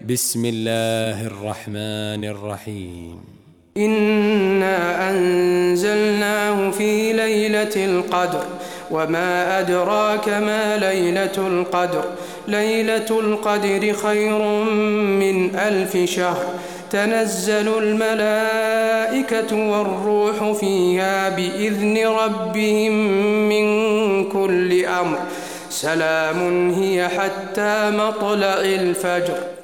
بسم الله الرحمن الرحيم. إنا أنزلناه في ليلة القدر وما أدراك ما ليلة القدر. ليلة القدر خير من 1000 شهر. تنزل الملائكة والروح فيها بإذن ربهم من كل أمر. سلام هي حتى مطلع الفجر.